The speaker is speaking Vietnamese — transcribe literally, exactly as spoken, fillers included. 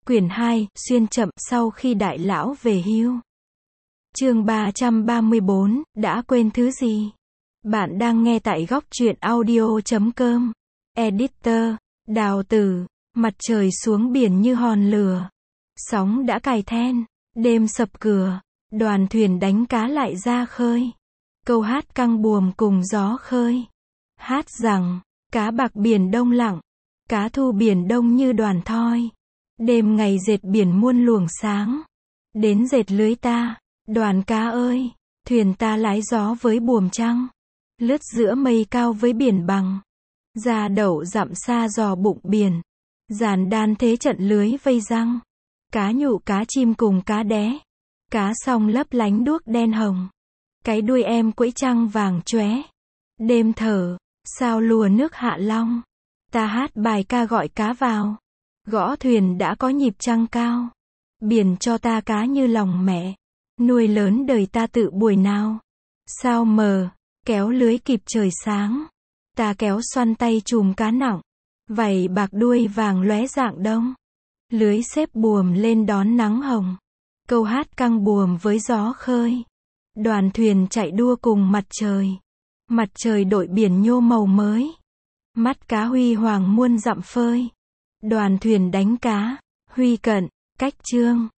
Quyển hai, Xuyên chậm sau khi đại lão về hưu. Chương ba trăm ba mươi bốn, đã quên thứ gì? Bạn đang nghe tại góc truyện audio chấm com. Editor, Đào Tử. Mặt trời xuống biển như hòn lửa. Sóng đã cài then. Đêm sập cửa. Đoàn thuyền đánh cá lại ra khơi. Câu hát căng buồm cùng gió khơi. Hát rằng, cá bạc biển đông lặng. Cá thu biển đông như đoàn thoi. Đêm ngày dệt biển muôn luồng sáng. Đến dệt lưới ta, đoàn cá ơi, thuyền ta lái gió với buồm trăng. Lướt giữa mây cao với biển bằng. Ra đậu dặm xa dò bụng biển. Giàn đan thế trận lưới vây răng. Cá nhụ cá chim cùng cá đé. Cá song lấp lánh đuốc đen hồng. Cái đuôi em quẫy trăng vàng chóe. Đêm thở, sao lùa nước Hạ Long. Ta hát bài ca gọi cá vào. Gõ thuyền đã có nhịp trăng cao. Biển cho ta cá như lòng mẹ. Nuôi lớn đời ta tự buổi nào. Sao mờ, kéo lưới kịp trời sáng. Ta kéo xoăn tay chùm cá nặng. Vảy bạc đuôi vàng lóe dạng đông. Lưới xếp buồm lên đón nắng hồng. Câu hát căng buồm với gió khơi. Đoàn thuyền chạy đua cùng mặt trời. Mặt trời đội biển nhô màu mới. Mắt cá huy hoàng muôn dặm phơi. Đoàn thuyền đánh cá, huy cận, cách trương.